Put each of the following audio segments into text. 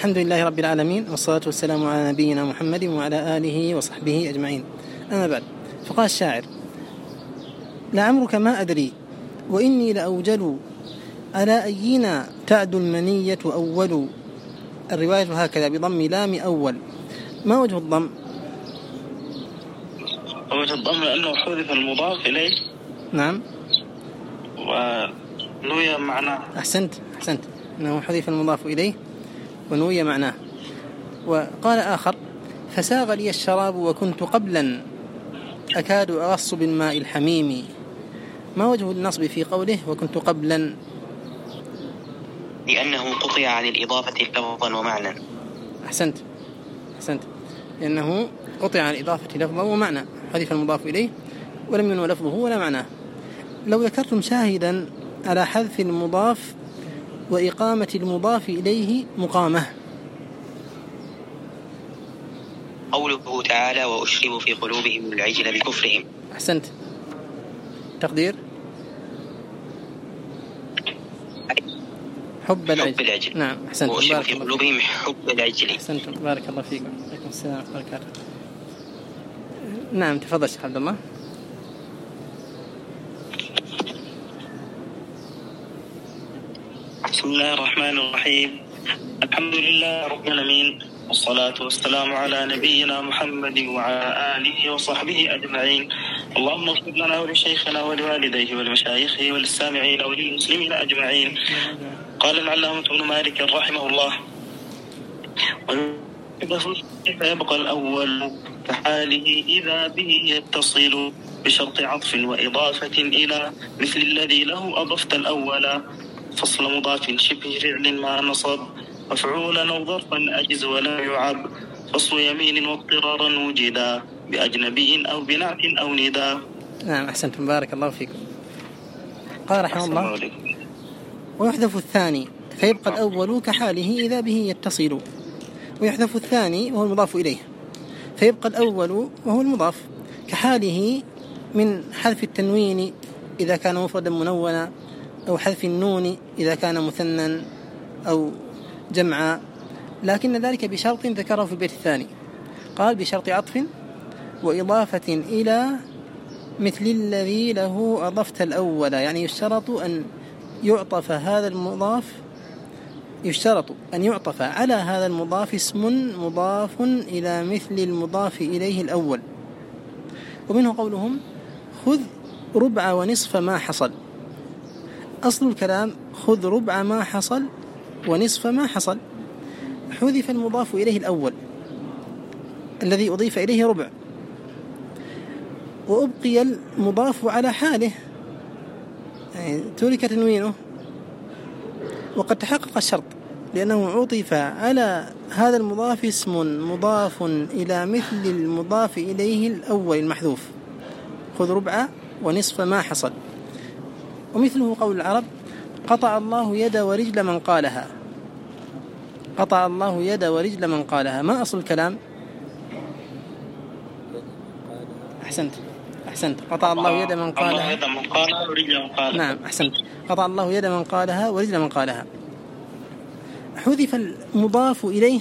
الحمد لله رب العالمين، والصلاة والسلام على نبينا محمد وعلى آله وصحبه أجمعين. أما بعد، فقال الشاعر: لعمرك ما أدري وإني لأوجل على أينا تعد المنية أول. الرواية هكذا بضم لام أول. ما وجه الضم؟ وجه الضم لأنه حذف المضاف إليه. نعم. ونوي معناه. أحسنت أنه حذف المضاف إليه ونوي معناه. وقال آخر: فساغ لي الشراب وكنت قبلا أكاد أغص بالماء الحميم. ما وجه النصب في قوله وكنت قبلا؟ لأنه قطع عن الإضافة لفظا ومعنى. أحسنت لأنه قطع عن الإضافة لفظا ومعنى، حذف المضاف إليه ولم ينوى لفظه ولا معناه. لو ذكرتم شاهدا على حذف المضاف وإقامة المضاف إليه مقامة. قوله تعالى: وأشربوا في قلوبهم العجل بكفرهم. أحسنت. تقدير حب العجل. نعم أحسنت. وأشربوا في قلوبهم حب العجل. أحسنت، بارك الله فيكم. عليكم السلام ورحمة الله وبركاته. نعم تفضل شيخ عبد الله. بسم الله الرحمن الرحيم. الحمد لله رب العالمين، والصلاة والسلام على نبينا محمد وعلى آله وصحبه أجمعين. اللهم اغفر لنا ولشيخنا ولوالديه ولمشايخه وللسامعين وللمسلمين أجمعين. قال العلامة ابن مالك رحمه الله: فيبقى الأول كحاله إذا به يتصل بشرط عطف وإضافة إلى مثل الذي له أضفت الأول. فصل مضاف شبه فعل ما نصب مفعولا أو ظرفا أجز ولا يعب. فصل يمين واضطرارا وجدا بأجنبي أو بنعت أو نداء. نعم أحسنتم، بارك الله فيكم. قال رحمه الله: ويحذف الثاني فيبقى الأول كحاله إذا به يتصل. ويحذف الثاني وهو المضاف إليه فيبقى الأول وهو المضاف كحاله من حذف التنوين إذا كان مفردا منونا، أو حذف النون إذا كان مثنى أو جمعا، لكن ذلك بشرط ذكره في البيت الثاني. قال: بشرط عطف وإضافة إلى مثل الذي له أضفت الأول. يعني يشترط أن يعطف على هذا المضاف اسم مضاف إلى مثل المضاف إليه الأول. ومنه قولهم: خذ ربع ونصف ما حصل. أصل الكلام: خذ ربع ما حصل ونصف ما حصل. حذف المضاف إليه الأول الذي أضيف إليه ربع، وأبقي المضاف على حاله، يعني ترك تنوينه، وقد تحقق الشرط لأنه عطف على هذا المضاف اسم مضاف إلى مثل المضاف إليه الأول المحذوف. خذ ربع ونصف ما حصل. ومثله قول العرب: قطع الله يد ورجل من قالها. قطع الله يد ورجل من قالها. ما أصل الكلام؟ أحسنت. قطع الله يد من قالها ورجل من قالها. نعم أحسنت. قطع الله يد من قالها ورجل من قالها. حذف المضاف إليه.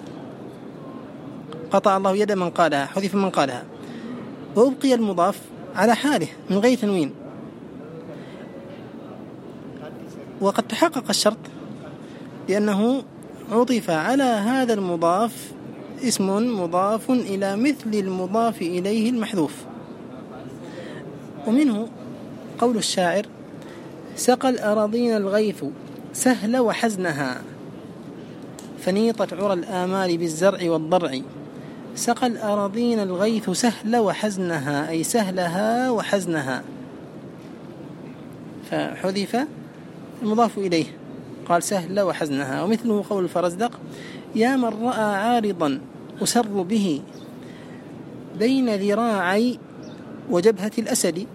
قطع الله يد من قالها، حذف من قالها، وأبقي المضاف على حاله من غير تنوين. وقد تحقق الشرط لأنه عطف على هذا المضاف اسم مضاف إلى مثل المضاف إليه المحذوف. ومنه قول الشاعر: سقى الأراضين الغيث سهل وحزنها فنيطت عرى الآمال بالزرع والضرع. سقى الأراضين الغيث سهل وحزنها، أي سهلها وحزنها، فحذف المضاف إليه، قال سهل وحزنها. ومثله قول الفرزدق: يا من رأى عارضا أسر به بين ذراعي وجبهة الأسد.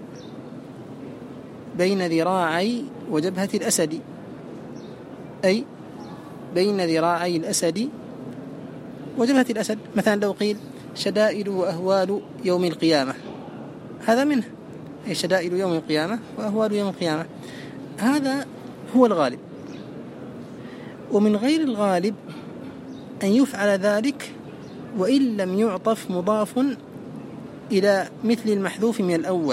بين ذراعي وجبهة الأسد، أي بين ذراعي الأسد وجبهة الأسد. مثلا لو قيل: شدائد وأهوال يوم القيامة، هذا منه، أي شدائد يوم القيامة وأهوال يوم القيامة. هذا هو الغالب. ومن غير الغالب أن يفعل ذلك وإن لم يعطف مضاف إلى مثل المحذوف من الأول،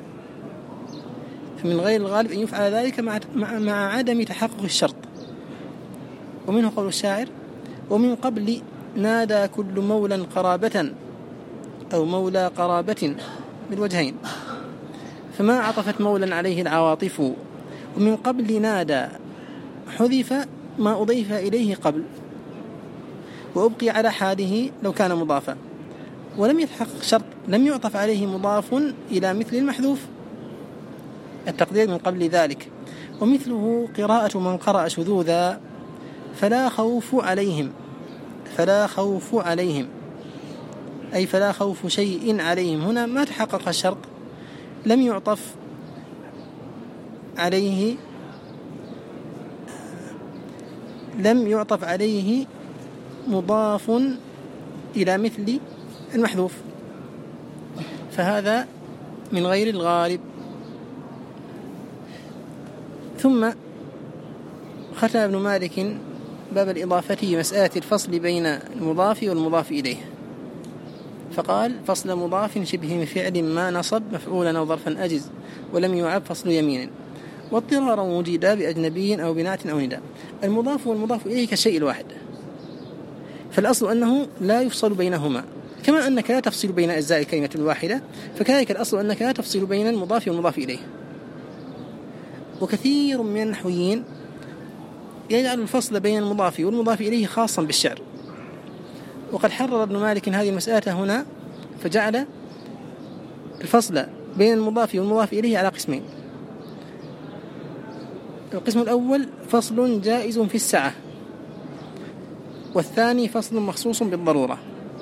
فمن غير الغالب أن يفعل ذلك مع عدم تحقق الشرط. ومنه قول الشاعر: ومن قبل نادى كل مولى قرابة أو مولى قرابة بالوجهين، فما عطفت مولا عليه العواطف. ومن قبل نادى حذف ما أضيف إليه قبل وأبقي على حاله لو كان مضافا، ولم يتحقق شرط لم يعطف عليه مضاف إلى مثل المحذوف، التقدير من قبل ذلك. ومثله قراءة من قرأ شذوذا فلا خوف عليهم، فلا خوف عليهم أي فلا خوف شيء عليهم. هنا ما تحقق الشرط، لم يعطف عليه مضاف إلى مثل المحذوف، فهذا من غير الغالب. ثم ختم ابن مالك باب الإضافة مسألة الفصل بين المضاف والمضاف إليه، فقال: فصل مضاف شبه فعل ما نصب مفعولا أو ظرفا أجز ولم يعب فصل يمين، واضطرارا وجد بأجنبي أو بنات أو نداء. المضاف والمضاف إليه كالشيء الواحد، فالأصل أنه لا يفصل بينهما، كما أنك لا تفصل بين أجزاء الكلمة الواحدة، فكذلك الأصل أنك لا تفصل بين المضاف والمضاف إليه. وكثير من النحويين يجعل الفصل بين المضاف والمضاف إليه خاصا بالشعر، وقد حرر ابن مالك هذه المسألة هنا، فجعل الفصل بين المضاف والمضاف إليه على قسمين: القسم الأول فصل جائز في السعة، والثاني فصل مخصوص بالضرورة.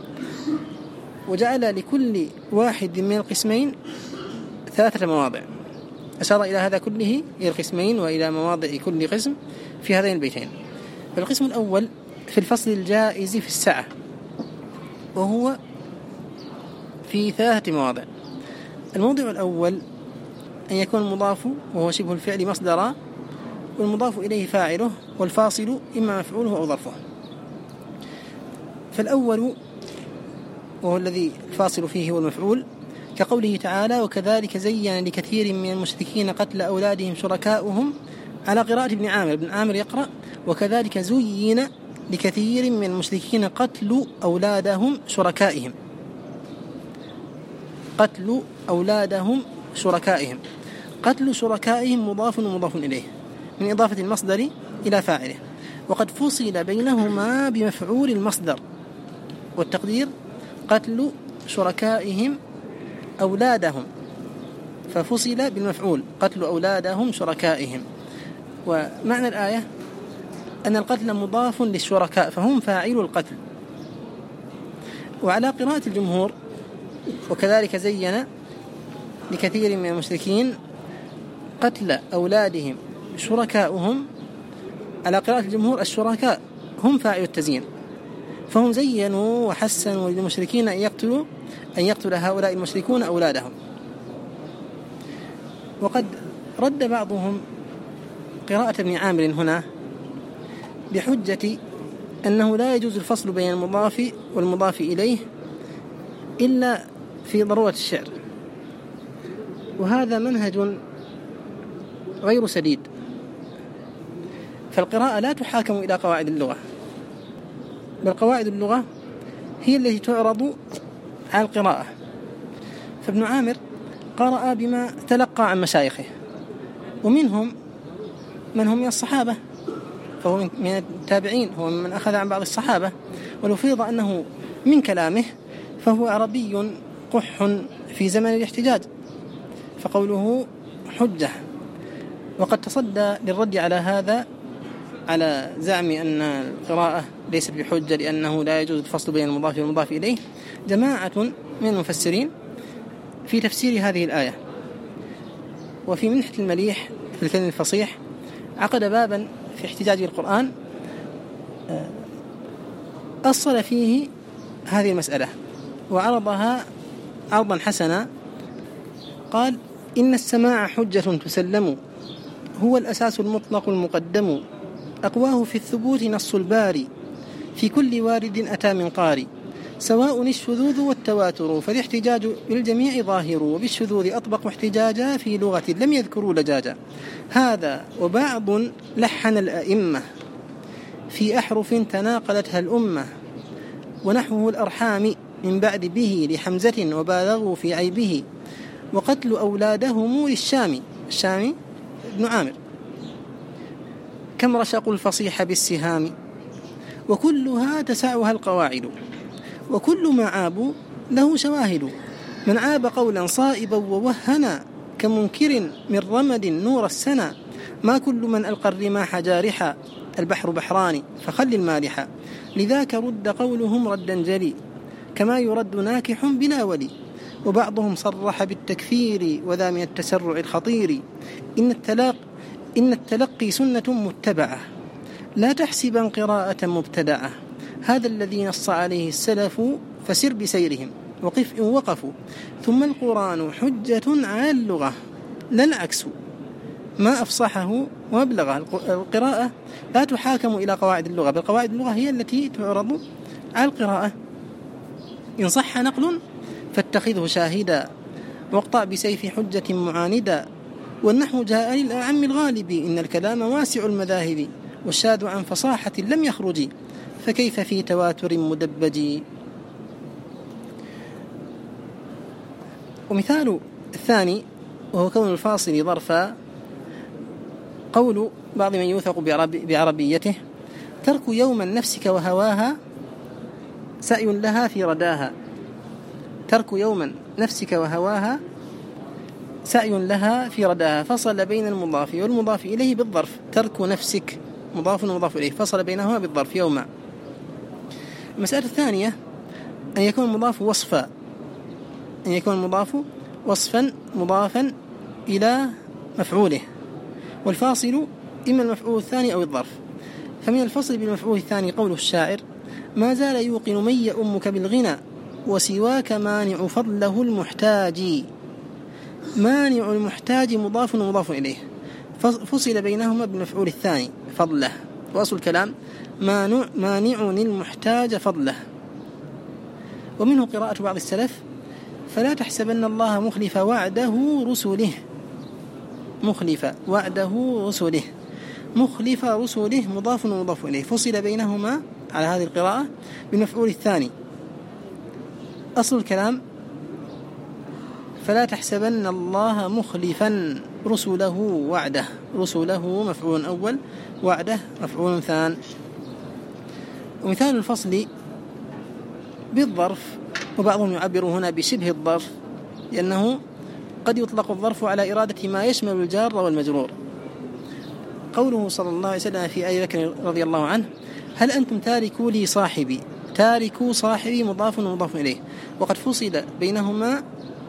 وجعل لكل واحد من القسمين 3 مواضع، أشار إلى هذا كله، إلى القسمين وإلى مواضع كل قسم في هذين البيتين. فالقسم الأول في الفصل الجائز في السعة، وهو في 3 مواضع. الموضع الأول أن يكون المضاف وهو شبه الفعل مصدرا، والمضاف إليه فاعله، والفاصل إما مفعوله أو ظرفه. فالأول وهو الذي الفاصل فيه هو المفعول، كقوله تعالى: وكذلك زين لكثير من المشركين قتل أولادهم شركاؤهم، على قراءة ابن عامر. ابن عامر يقرأ: وكذلك زين لكثير من المشركين قتل أولادهم شركائهم، قتل أولادهم شركائهم. قتل شركائهم مضاف ومضاف إليه من إضافة المصدر إلى فاعله، وقد فصل بينهما بمفعول المصدر، والتقدير قتل شركائهم أولادهم، ففصل بالمفعول قتل أولادهم شركائهم. ومعنى الآية أن القتل مضاف للشركاء فهم فاعل القتل. وعلى قراءة الجمهور وكذلك زين لكثير من المشركين قتل أولادهم شركاؤهم، على قراءة الجمهور الشركاء هم فاعل التزيين، فهم زينوا وحسنوا للمشركين أن يقتل هؤلاء المشركون أولادهم. وقد رد بعضهم قراءة ابن عامر هنا بحجة أنه لا يجوز الفصل بين المضاف والمضاف إليه إلا في ضرورة الشعر، وهذا منهج غير سديد. فالقراءة لا تحاكم إلى قواعد اللغة، بل قواعد اللغة هي التي تعرض على القراءة. فابن عامر قرأ بما تلقى عن مشايخه، ومنهم من هم من الصحابة، فهو من التابعين، هو من أخذ عن بعض الصحابة، ولو فرض أنه من كلامه فهو عربي قح في زمن الاحتجاج، فقوله حجة. وقد تصدى للرد على هذا، على زعم أن القراءة ليست بحجة لأنه لا يجوز الفصل بين المضاف والمضاف إليه، جماعة من المفسرين في تفسير هذه الآية. وفي منحة المليح في الكلم الفصيح عقد بابا في احتجاج بالقرآن أصل فيه هذه المسألة وعرضها عرضا حسنا. قال: إن السماع حجة تسلم، هو الأساس المطلق المقدم، أقواه في الثبوت نص الباري، في كل وارد أتى من قاري، سواء الشذوذ والتواتر، فالاحتجاج بالجميع ظاهر، وبالشذوذ أطبق احتجاجا في لغة لم يذكروا لجاجا. هذا وبعض لحن الأئمة في أحرف تناقلتها الأمة، ونحوه الأرحام من بعد به لحمزة، وبالغوا في عيبه، وقتل أولادهم للشام، الشام بن عامر، كم رشقوا الفصيح بالسهام، وكلها تسعها القواعد، وكل ما عابوا له شواهد. من عاب قولا صائبا ووهنا، كمنكر من رمد نور السنا، ما كل من ألقى الرماح جارحا، البحر بحران فخل المالحا، لذاك رد قولهم ردا جلي، كما يرد ناكح بلا ولي. وبعضهم صرح بالتكفير، وذا من التسرع الخطير، إن التلقي سنة متبعة، لا تحسبا قراءة مبتدعة، هذا الذي نص عليه السلف، فسر بسيرهم وقف إن وقفوا، ثم القرآن حجة على اللغة لا العكس، ما أفصحه وأبلغه. القراءة لا تحاكم إلى قواعد اللغة، بل قواعد اللغة هي التي تعرض على القراءة. إن صح نقل فاتخذه شاهدا، واقطع بسيف حجة معاندا، والنحو جاء للأعم الغالب، إن الكلام واسع المذاهب، والشاذ عن فصاحة لم يخرج، فكيف في تواتر مدبج. ومثال الثاني وهو كون الفاصل ظرفا، قول بعض من يوثق بعربيته: ترك يوما نفسك وهواها سعي لها في رداها، ترك يوما نفسك وهواها سعي لها في رداها، فصل بين المضاف والمضاف إليه بالظرف. ترك نفسك مضاف ومضاف إليه، فصل بينهما بالظرف يوما. المسألة الثانية أن يكون المضاف وصفا، أن يكون المضاف وصفا مضافا إلى مفعوله، والفاصل إما المفعول الثاني أو الظرف. فمن الفصل بالمفعول الثاني قول الشاعر: ما زال يوقن من يؤمك بالغنى، وسواك مانع فضله المحتاج. مانع المحتاج مضاف ومضاف إليه، فصل بينهما بالمفعول الثاني فضله، وأصل الكلام مانع المحتاج فضله. ومنه قراءة بعض السلف: فلا تحسبن الله مخلف وعده رسله، مخلف وعده رسله، مخلف رسله مضاف ومضاف إليه، فصل بينهما على هذه القراءة بالمفعول الثاني. أصل الكلام: فلا تحسبن الله مخلفا رسله وعده، رسله مفعول أول، وعده مفعول ثان. ومثال الفصل بالظرف، وبعضهم يعبر هنا بشبه الظرف، لأنه قد يطلق الظرف على إرادة ما يشمل الجار والمجرور. قوله صلى الله عليه وسلم في أبي بكر رضي الله عنه: هل أنتم تاركوا لي صاحبي، تاركوا صاحبي مضاف ومضاف إليه، وقد فصل بينهما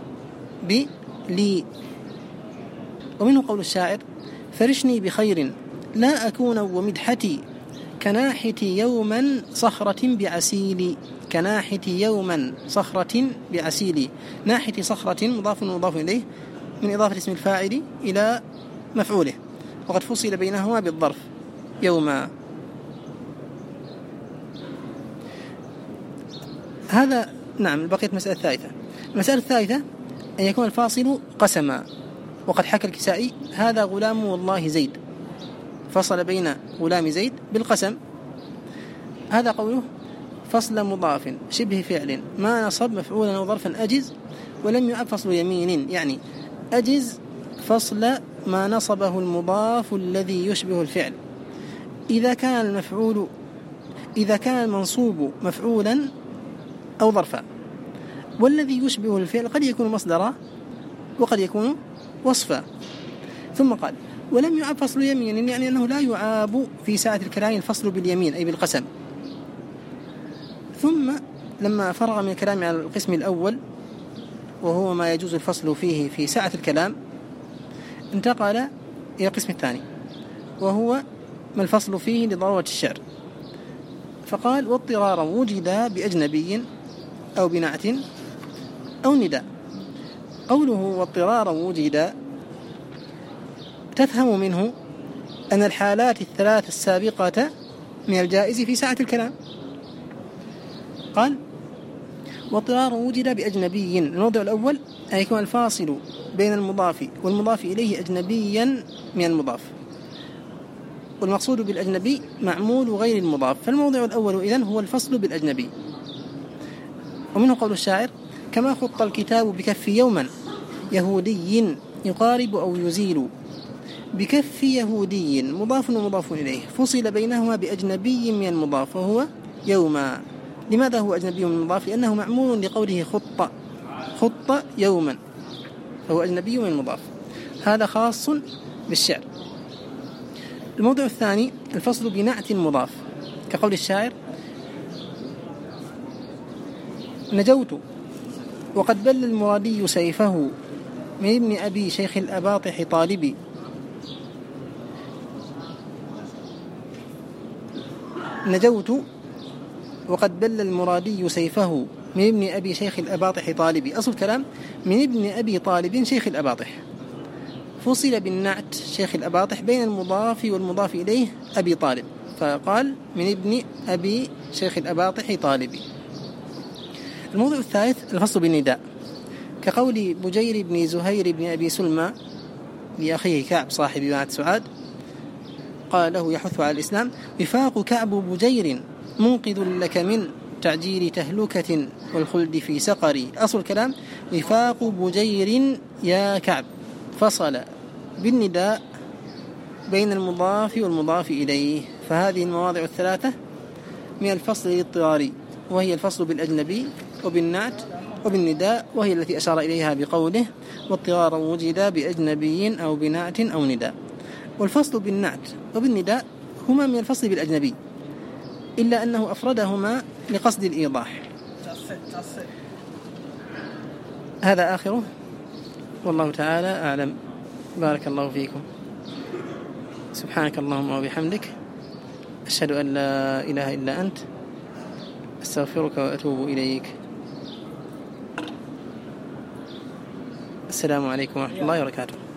بلي. ومنه قول الشاعر: فرشني بخير لا أكون ومدحتي، كناحتي يوما صخرة بعسيلي، كناحتي يوما صخرة بعسيلي. ناحتي صخرة مضاف ومضاف إليه من إضافة اسم الفاعل إلى مفعوله، وقد فصل بينهما بالظرف يوما. هذا نعم. بقيت مسألة ثالثة. المسألة الثالثة أن يكون الفاصل قسما، وقد حكى الكسائي: هذا غلام والله زيد، فصل بين غلام زيد بالقسم. هذا قوله: فصل مضاف شبه فعل ما نصب مفعولا أو ظرفا أجز، ولم يعب فصل يمين، يعني أجز فصل ما نصبه المضاف الذي يشبه الفعل، إذا كان المنصوب مفعولا أو ظرفا، والذي يشبه الفعل قد يكون مصدرا وقد يكون وصفا. ثم قال: ولم يعاب فصل يمين، يعني أنه لا يعاب في ساعة الكلام الفصل باليمين أي بالقسم. ثم لما فرغ من الكلام على القسم الأول وهو ما يجوز الفصل فيه في ساعة الكلام، انتقل إلى القسم الثاني وهو ما الفصل فيه لضرورة الشعر، فقال: واضطرارا وجد بأجنبي أو بنعت أو نداء. قوله واضطرارا وجد تفهم منه أن الحالات الثلاث السابقة من الجائز في ساعة الكلام، قال واضطرار وجد بأجنبي. الموضع الأول أن يكون الفاصل بين المضاف والمضاف إليه أجنبيا من المضاف، والمقصود بالأجنبي معمول غير المضاف، فالموضع الأول إذن هو الفصل بالأجنبي. ومنه قول الشاعر كما خط الكتاب بكف يوما يهودي يقارب أو يزيل. بكف يهودي مضاف ومضاف إليه فصل بينهما بأجنبي من المضاف وهو يوما. لماذا هو أجنبي من المضاف؟ لأنه معمول لقوله خط يوما، فهو أجنبي من المضاف. هذا خاص بالشعر. الموضع الثاني الفصل بنعت مضاف، كقول الشاعر نجوت وقد بل المرادي سيفه من ابن أبي شيخ الأباطح طالبي. نجوت وقد بل المرادي سيفه من ابن أبي شيخ الأباطح طالبي. أصل الكلام من ابن أبي طالب شيخ الأباطح، فصل بالنعت شيخ الأباطح بين المضاف والمضاف إليه أبي طالب، فقال من ابن أبي شيخ الأباطح طالبي. الموضوع الثالث الفصل بالنداء، كقول بجير بن زهير بن أبي سلمى لأخيه كعب صاحب بنات سعاد، قال له يحث على الإسلام وفاق كعب بجير منقذ لك من تعجيل تهلكة والخلد في سقر. أصل الكلام وفاق بجير يا كعب، فصل بالنداء بين المضاف والمضاف إليه. فهذه المواضع الثلاثة من الفصل الاضطراري، وهي الفصل بالأجنبي وبالنعت وبالنداء، وهي التي أشار إليها بقوله واضطرارا وجد بأجنبي أو بنعت أو نداء. والفصل بالنعت وبالنداء هما من الفصل بالأجنبي، إلا أنه أفردهما لقصد الإيضاح. هذا آخره، والله تعالى أعلم. بارك الله فيكم. سبحانك اللهم وبحمدك، أشهد أن لا إله إلا أنت، أستغفرك وأتوب إليك. السلام عليكم ورحمة الله وبركاته.